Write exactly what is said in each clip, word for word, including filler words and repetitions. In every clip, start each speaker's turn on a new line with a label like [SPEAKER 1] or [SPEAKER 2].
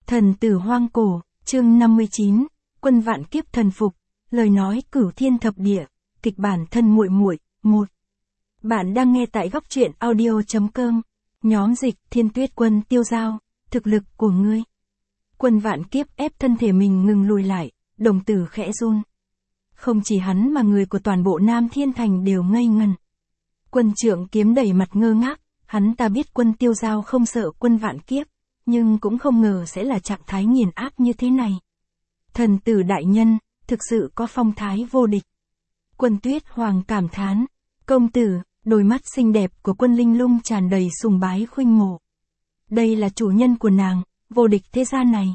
[SPEAKER 1] Thần tử hoang cổ, chương năm mươi chín, quân vạn kiếp thần phục, lời nói cửu thiên thập địa, kịch bản thân muội muội, một. Bạn đang nghe tại góc truyện audio chấm com, nhóm dịch Thiên Tuyết Quân Tiêu Dao, thực lực của ngươi. Quân vạn kiếp ép thân thể mình ngừng lùi lại, đồng tử khẽ run. Không chỉ hắn mà người của toàn bộ Nam Thiên Thành đều ngây ngần. Quân Trượng Kiếm đẩy mặt ngơ ngác, hắn ta biết quân Tiêu Dao không sợ quân vạn kiếp, nhưng cũng không ngờ sẽ là trạng thái nghiền áp như thế này. Thần tử đại nhân, thực sự có phong thái vô địch. Quân Tuyết Hoàng cảm thán, công tử, đôi mắt xinh đẹp của quân Linh Lung tràn đầy sùng bái khuynh mộ. Đây là chủ nhân của nàng, vô địch thế gian này.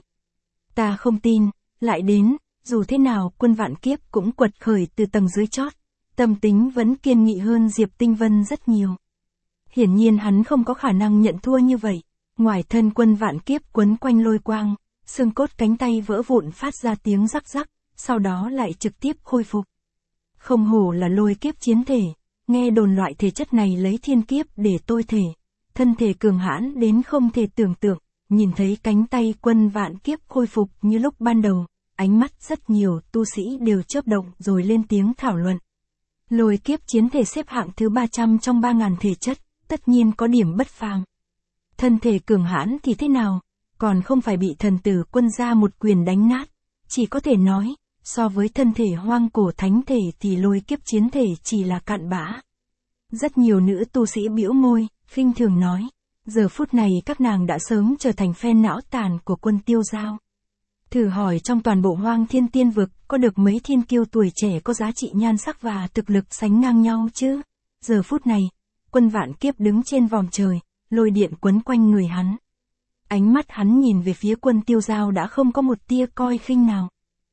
[SPEAKER 1] Ta không tin, lại đến, dù thế nào quân vạn kiếp cũng quật khởi từ tầng dưới chót, tâm tính vẫn kiên nghị hơn Diệp Tinh Vân rất nhiều. Hiển nhiên hắn không có khả năng nhận thua như vậy. Ngoài thân quân vạn kiếp quấn quanh lôi quang, xương cốt cánh tay vỡ vụn phát ra tiếng rắc rắc, sau đó lại trực tiếp khôi phục. Không hổ là lôi kiếp chiến thể, nghe đồn loại thể chất này lấy thiên kiếp để tôi thể, thân thể cường hãn đến không thể tưởng tượng, nhìn thấy cánh tay quân vạn kiếp khôi phục như lúc ban đầu, ánh mắt rất nhiều tu sĩ đều chớp động rồi lên tiếng thảo luận. Lôi kiếp chiến thể xếp hạng thứ ba trăm trong ba nghìn thể chất, tất nhiên có điểm bất phàm. Thân thể cường hãn thì thế nào, còn không phải bị thần tử quân gia một quyền đánh nát, chỉ có thể nói, so với thân thể hoang cổ thánh thể thì lôi kiếp chiến thể chỉ là cặn bã. Rất nhiều nữ tu sĩ bĩu môi, khinh thường nói, giờ phút này các nàng đã sớm trở thành phen não tàn của quân Tiêu Dao. Thử hỏi trong toàn bộ Hoang Thiên Tiên Vực có được mấy thiên kiêu tuổi trẻ có giá trị nhan sắc và thực lực sánh ngang nhau chứ? Giờ phút này, quân vạn kiếp đứng trên vòm trời, lôi điện quấn quanh người hắn. Ánh mắt hắn nhìn về phía quân Tiêu Dao đã không có một tia coi khinh nào.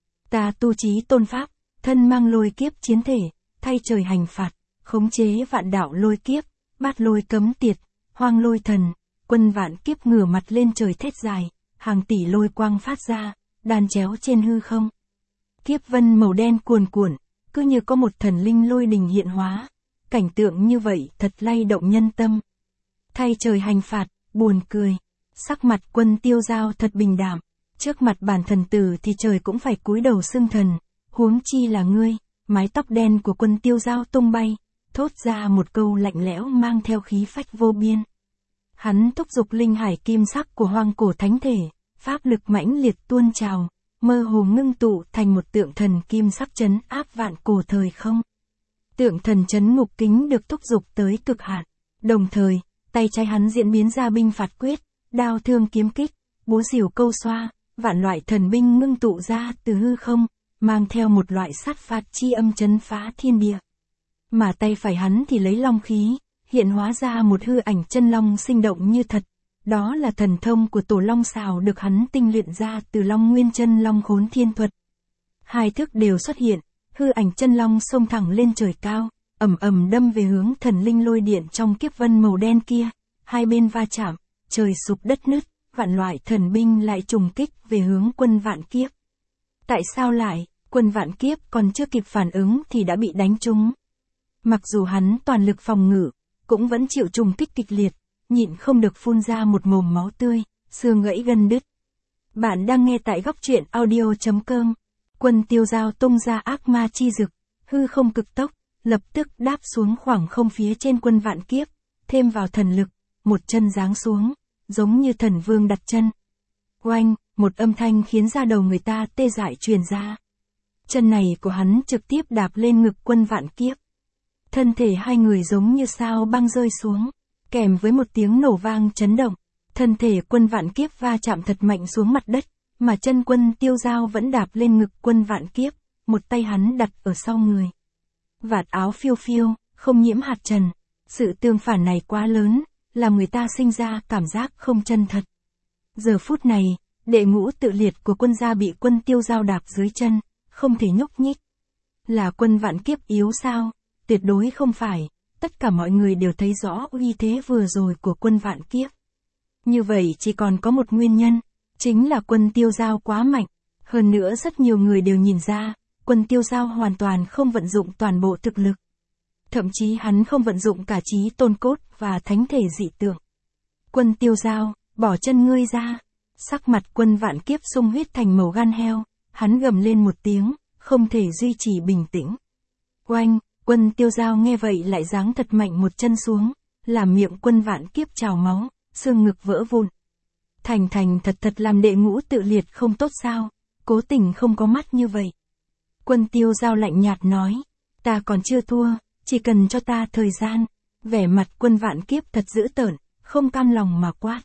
[SPEAKER 1] Ta tu chí tôn pháp, thân mang lôi kiếp chiến thể, thay trời hành phạt, khống chế vạn đạo lôi kiếp, bát lôi cấm tiệt, hoang lôi thần, quân vạn kiếp ngửa mặt lên trời thét dài, hàng tỷ lôi quang phát ra, đan chéo trên hư không. Kiếp vân màu đen cuồn cuộn, cứ như có một thần linh lôi đình hiện hóa, cảnh tượng như vậy thật lay động nhân tâm. Thay trời hành phạt, buồn cười, sắc mặt quân Tiêu Dao thật bình đạm, trước mặt bản thần tử thì trời cũng phải cúi đầu xưng thần, huống chi là ngươi. Mái tóc đen của quân Tiêu Dao tung bay, thốt ra một câu lạnh lẽo mang theo khí phách vô biên. Hắn thúc giục linh hải kim sắc của hoang cổ thánh thể, pháp lực mãnh liệt tuôn trào, mơ hồ ngưng tụ thành một tượng thần kim sắc trấn áp vạn cổ thời không. Tượng thần trấn ngục kính được thúc giục tới cực hạn, đồng thời, tay trái hắn diễn biến ra binh phạt quyết, đao thương kiếm kích, búa rìu câu xoa, vạn loại thần binh ngưng tụ ra từ hư không, mang theo một loại sát phạt chi âm trấn phá thiên địa. Mà tay phải hắn thì lấy long khí, hiện hóa ra một hư ảnh chân long sinh động như thật. Đó là thần thông của tổ long xào được hắn tinh luyện ra từ long nguyên chân long khốn thiên thuật. Hai thức đều xuất hiện, hư ảnh chân long xông thẳng lên trời cao, ầm ầm đâm về hướng thần linh lôi điện trong kiếp vân màu đen kia, hai bên va chạm, trời sụp đất nứt, vạn loại thần binh lại trùng kích về hướng quân vạn kiếp. Tại sao lại, quân vạn kiếp còn chưa kịp phản ứng thì đã bị đánh trúng. Mặc dù hắn toàn lực phòng ngự, cũng vẫn chịu trùng kích kịch liệt, nhịn không được phun ra một mồm máu tươi, xương gãy gân đứt. Bạn đang nghe tại góc truyện audio chấm com. Quân Tiêu Dao tung ra ác ma chi dực, hư không cực tốc, lập tức đáp xuống khoảng không phía trên quân vạn kiếp, thêm vào thần lực, một chân giáng xuống, giống như thần vương đặt chân. Oanh, một âm thanh khiến da đầu người ta tê dại truyền ra. Chân này của hắn trực tiếp đạp lên ngực quân vạn kiếp. Thân thể hai người giống như sao băng rơi xuống, kèm với một tiếng nổ vang chấn động. Thân thể quân vạn kiếp va chạm thật mạnh xuống mặt đất, mà chân quân Tiêu Dao vẫn đạp lên ngực quân vạn kiếp, một tay hắn đặt ở sau người. Vạt áo phiêu phiêu, không nhiễm hạt trần. Sự tương phản này quá lớn, làm người ta sinh ra cảm giác không chân thật. Giờ phút này, đệ ngũ tự liệt của quân gia bị quân Tiêu Dao đạp dưới chân, không thể nhúc nhích. Là quân vạn kiếp yếu sao? Tuyệt đối không phải, tất cả mọi người đều thấy rõ uy thế vừa rồi của quân vạn kiếp. Như vậy chỉ còn có một nguyên nhân, chính là quân Tiêu Dao quá mạnh. Hơn nữa rất nhiều người đều nhìn ra, quân Tiêu Dao hoàn toàn không vận dụng toàn bộ thực lực. Thậm chí hắn không vận dụng cả chí tôn cốt và thánh thể dị tượng. Quân Tiêu Dao, bỏ chân ngươi ra. Sắc mặt Quân Vạn Kiếp sung huyết thành màu gan heo, hắn gầm lên một tiếng, không thể duy trì bình tĩnh. Oanh, Quân Tiêu Dao nghe vậy lại giáng thật mạnh một chân xuống, làm miệng Quân Vạn Kiếp trào máu, xương ngực vỡ vụn. Thành thành thật thật làm đệ ngũ tự liệt không tốt sao, cố tình không có mắt như vậy. Quân Tiêu Dao lạnh nhạt nói, ta còn chưa thua, chỉ cần cho ta thời gian. Vẻ mặt Quân Vạn Kiếp thật dữ tợn, không cam lòng mà quát.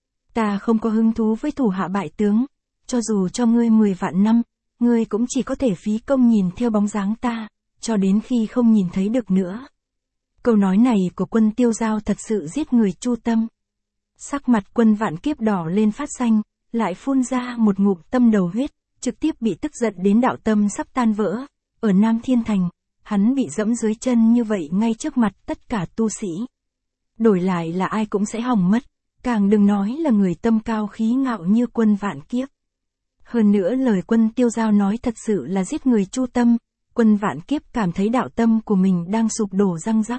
[SPEAKER 1] Ta không có hứng thú với thủ hạ bại tướng, cho dù cho ngươi mười vạn năm, ngươi cũng chỉ có thể phí công nhìn theo bóng dáng ta, cho đến khi không nhìn thấy được nữa. Câu nói này của Quân Tiêu Dao thật sự giết người chu tâm. Sắc mặt Quân Vạn Kiếp đỏ lên phát xanh, lại phun ra một ngụm tâm đầu huyết, trực tiếp bị tức giận đến đạo tâm sắp tan vỡ. Ở Nam Thiên Thành, hắn bị dẫm dưới chân như vậy ngay trước mặt tất cả tu sĩ. Đổi lại là ai cũng sẽ hỏng mất, càng đừng nói là người tâm cao khí ngạo như Quân Vạn Kiếp. Hơn nữa lời Quân Tiêu Dao nói thật sự là giết người chu tâm, Quân Vạn Kiếp cảm thấy đạo tâm của mình đang sụp đổ răng rắc.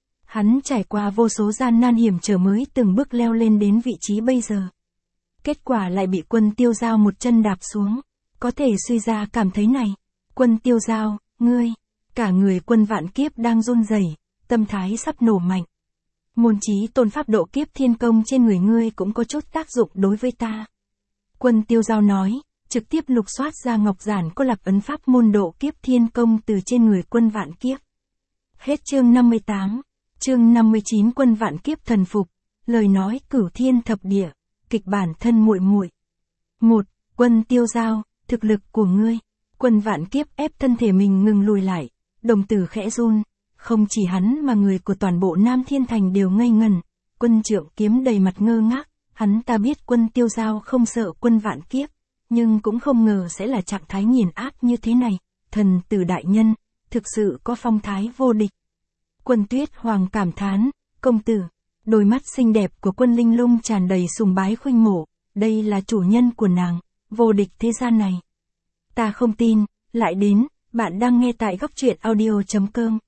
[SPEAKER 1] Hắn trải qua vô số gian nan hiểm trở mới từng bước leo lên đến vị trí bây giờ. Kết quả lại bị Quân Tiêu Dao một chân đạp xuống, có thể suy ra cảm thấy này. Quân Tiêu Dao, ngươi, cả người Quân Vạn Kiếp đang run rẩy, tâm thái sắp nổ mạnh. Môn chí tôn pháp độ kiếp thiên công trên người ngươi cũng có chút tác dụng đối với ta. Quân Tiêu Dao nói, trực tiếp lục soát ra ngọc giản có lập ấn pháp môn độ kiếp thiên công từ trên người Quân Vạn Kiếp. Hết chương năm mươi tám, chương năm mươi chín Quân Vạn Kiếp thần phục, lời nói cửu thiên thập địa, kịch bản thân muội muội. một. Quân Tiêu Dao, thực lực của ngươi. Quân Vạn Kiếp ép thân thể mình ngừng lùi lại, đồng tử khẽ run. Không chỉ hắn mà người của toàn bộ Nam Thiên Thành đều ngây ngẩn. Quân Trượng Kiếm đầy mặt ngơ ngác, hắn ta biết Quân Tiêu Dao không sợ Quân Vạn Kiếp, nhưng cũng không ngờ sẽ là trạng thái nghiền áp như thế này. Thần tử đại nhân, thực sự có phong thái vô địch. Quân Tuyết Hoàng cảm thán, công tử, đôi mắt xinh đẹp của Quân Linh Lung tràn đầy sùng bái khuynh mộ, đây là chủ nhân của nàng, vô địch thế gian này. Ta không tin, lại đến, bạn đang nghe tại góc truyện audio chấm com.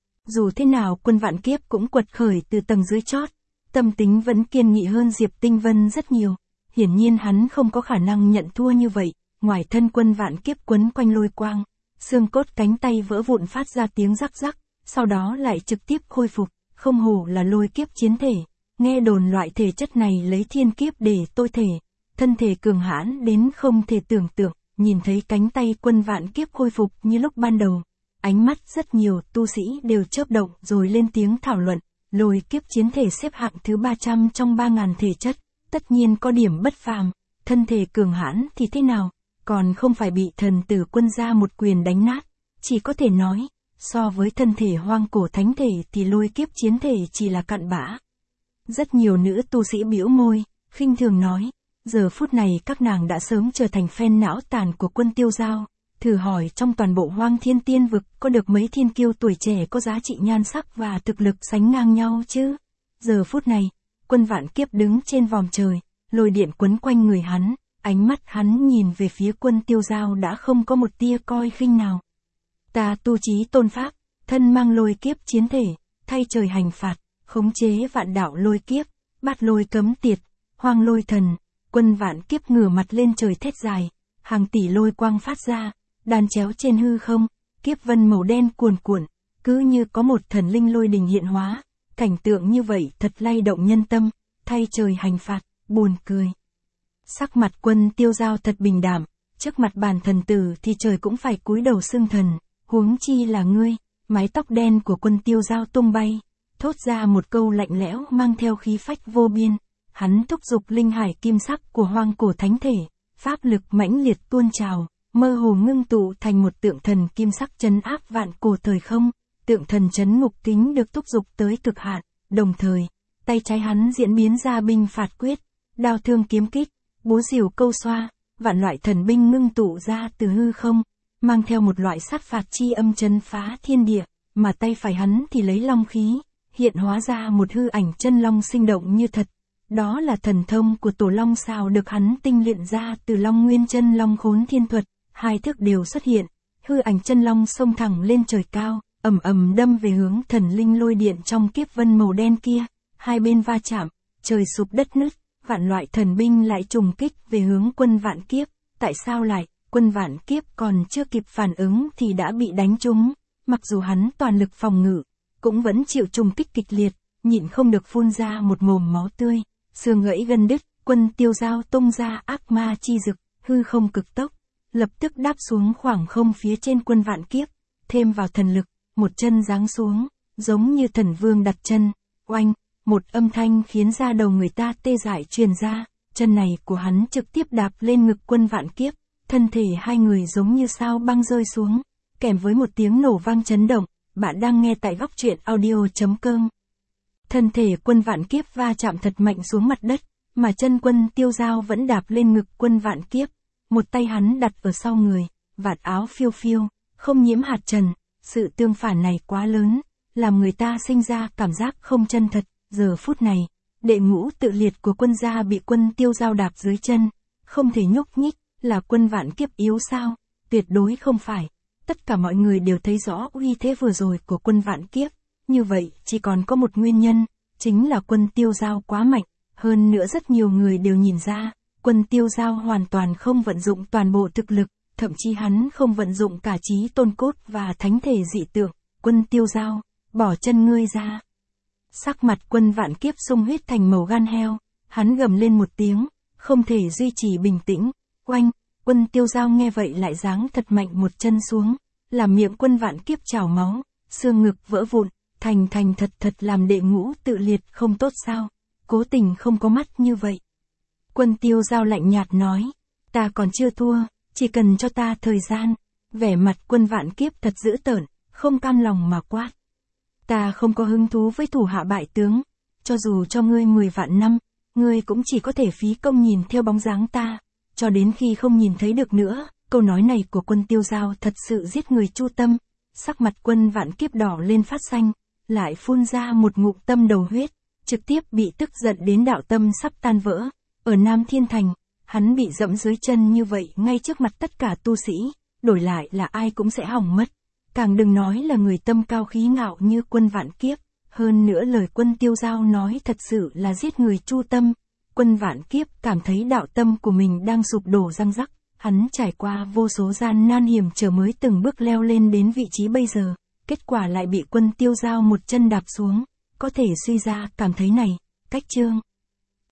[SPEAKER 1] Dù thế nào Quân Vạn Kiếp cũng quật khởi từ tầng dưới chót, tâm tính vẫn kiên nghị hơn Diệp Tinh Vân rất nhiều. Hiển nhiên hắn không có khả năng nhận thua như vậy, ngoài thân Quân Vạn Kiếp quấn quanh lôi quang, xương cốt cánh tay vỡ vụn phát ra tiếng rắc rắc, sau đó lại trực tiếp khôi phục, không hổ là lôi kiếp chiến thể. Nghe đồn loại thể chất này lấy thiên kiếp để tôi thể, thân thể cường hãn đến không thể tưởng tượng. Nhìn thấy cánh tay Quân Vạn Kiếp khôi phục như lúc ban đầu, ánh mắt rất nhiều tu sĩ đều chớp động rồi lên tiếng thảo luận. Lôi kiếp chiến thể xếp hạng thứ ba trăm trong ba nghìn thể chất, tất nhiên có điểm bất phàm, thân thể cường hãn thì thế nào, còn không phải bị thần tử Quân gia một quyền đánh nát. Chỉ có thể nói, so với thân thể hoang cổ thánh thể thì lôi kiếp chiến thể chỉ là cặn bã. Rất nhiều nữ tu sĩ bĩu môi, khinh thường nói, giờ phút này các nàng đã sớm trở thành fan não tàn của Quân Tiêu Dao. Thử hỏi trong toàn bộ Hoang Thiên Tiên vực có được mấy thiên kiêu tuổi trẻ có giá trị nhan sắc và thực lực sánh ngang nhau chứ? Giờ phút này, Quân Vạn Kiếp đứng trên vòm trời, lôi điện quấn quanh người hắn, ánh mắt hắn nhìn về phía Quân Tiêu Dao đã không có một tia coi khinh nào. Ta tu chí tôn pháp, thân mang lôi kiếp chiến thể, thay trời hành phạt, khống chế vạn đạo lôi kiếp, bát lôi cấm tiệt, hoang lôi thần. Quân Vạn Kiếp ngửa mặt lên trời thét dài, hàng tỷ lôi quang phát ra, đan chéo trên hư không, kiếp vân màu đen cuồn cuộn, cứ như có một thần linh lôi đình hiện hóa. Cảnh tượng như vậy thật lay động nhân tâm, thay trời hành phạt, buồn cười. Sắc mặt Quân Tiêu Dao thật bình đạm, trước mặt bàn thần tử thì trời cũng phải cúi đầu xưng thần, huống chi là ngươi. Mái tóc đen của Quân Tiêu Dao tung bay, thốt ra một câu lạnh lẽo mang theo khí phách vô biên. Hắn thúc giục linh hải kim sắc của hoang cổ thánh thể, pháp lực mãnh liệt tuôn trào, mơ hồ ngưng tụ thành một tượng thần kim sắc trấn áp vạn cổ thời không. Tượng thần trấn ngục kính được thúc giục tới cực hạn, đồng thời, tay trái hắn diễn biến ra binh phạt quyết, đao thương kiếm kích, búa rìu câu xoa, vạn loại thần binh ngưng tụ ra từ hư không, mang theo một loại sát phạt chi âm trấn phá thiên địa, mà tay phải hắn thì lấy long khí, hiện hóa ra một hư ảnh chân long sinh động như thật. Đó là thần thông của Tổ Long Sào được hắn tinh luyện ra từ Long Nguyên Chân Long Khốn Thiên Thuật, hai thức đều xuất hiện, hư ảnh chân long xông thẳng lên trời cao, ầm ầm đâm về hướng thần linh lôi điện trong kiếp vân màu đen kia, hai bên va chạm, trời sụp đất nứt, vạn loại thần binh lại trùng kích về hướng quân vạn kiếp. Tại sao lại, quân vạn kiếp còn chưa kịp phản ứng thì đã bị đánh trúng, mặc dù hắn toàn lực phòng ngự, cũng vẫn chịu trùng kích kịch liệt, nhịn không được phun ra một mồm máu tươi, xương gãy gân đứt, Quân Tiêu Dao tung ra ác ma chi dực, hư không cực tốc, lập tức đáp xuống khoảng không phía trên quân vạn kiếp, thêm vào thần lực, một chân giáng xuống, giống như thần vương đặt chân, oanh, một âm thanh khiến da đầu người ta tê dại truyền ra, chân này của hắn trực tiếp đạp lên ngực quân vạn kiếp, thân thể hai người giống như sao băng rơi xuống, kèm với một tiếng nổ vang chấn động. Bạn đang nghe tại góc truyện audio chấm com. Thân thể quân vạn kiếp va chạm thật mạnh xuống mặt đất, mà chân Quân Tiêu Dao vẫn đạp lên ngực quân vạn kiếp, một tay hắn đặt ở sau người, vạt áo phiêu phiêu, không nhiễm hạt trần, sự tương phản này quá lớn, làm người ta sinh ra cảm giác không chân thật. Giờ phút này, đệ ngũ tự liệt của quân gia bị Quân Tiêu Dao đạp dưới chân, không thể nhúc nhích, là quân vạn kiếp yếu sao? Tuyệt đối không phải. Tất cả mọi người đều thấy rõ uy thế vừa rồi của quân vạn kiếp, như vậy chỉ còn có một nguyên nhân, chính là Quân Tiêu Dao quá mạnh, hơn nữa rất nhiều người đều nhìn ra, Quân Tiêu Dao hoàn toàn không vận dụng toàn bộ thực lực, thậm chí hắn không vận dụng cả trí tôn cốt và thánh thể dị tượng. Quân Tiêu Dao, bỏ chân ngươi ra. Sắc mặt quân vạn kiếp sung huyết thành màu gan heo, hắn gầm lên một tiếng, không thể duy trì bình tĩnh, oanh, Quân Tiêu Dao nghe vậy lại giáng thật mạnh một chân xuống, làm miệng quân vạn kiếp trào máu, xương ngực vỡ vụn, thành thành thật thật làm đệ ngũ tự liệt không tốt sao, cố tình không có mắt như vậy. Quân Tiêu Dao lạnh nhạt nói, ta còn chưa thua, chỉ cần cho ta thời gian. Vẻ mặt quân vạn kiếp thật dữ tợn, không cam lòng mà quát. Ta không có hứng thú với thủ hạ bại tướng, cho dù cho ngươi mười vạn năm, ngươi cũng chỉ có thể phí công nhìn theo bóng dáng ta, cho đến khi không nhìn thấy được nữa. Câu nói này của Quân Tiêu Dao thật sự giết người chu tâm, sắc mặt quân vạn kiếp đỏ lên phát xanh, lại phun ra một ngụm tâm đầu huyết, trực tiếp bị tức giận đến đạo tâm sắp tan vỡ. Ở Nam Thiên Thành, hắn bị dẫm dưới chân như vậy ngay trước mặt tất cả tu sĩ, đổi lại là ai cũng sẽ hỏng mất. Càng đừng nói là người tâm cao khí ngạo như quân vạn kiếp, hơn nữa lời Quân Tiêu Dao nói thật sự là giết người chu tâm. Quân vạn kiếp cảm thấy đạo tâm của mình đang sụp đổ răng rắc, hắn trải qua vô số gian nan hiểm trở mới từng bước leo lên đến vị trí bây giờ, kết quả lại bị Quân Tiêu Dao một chân đạp xuống, có thể suy ra cảm thấy này, cách chương.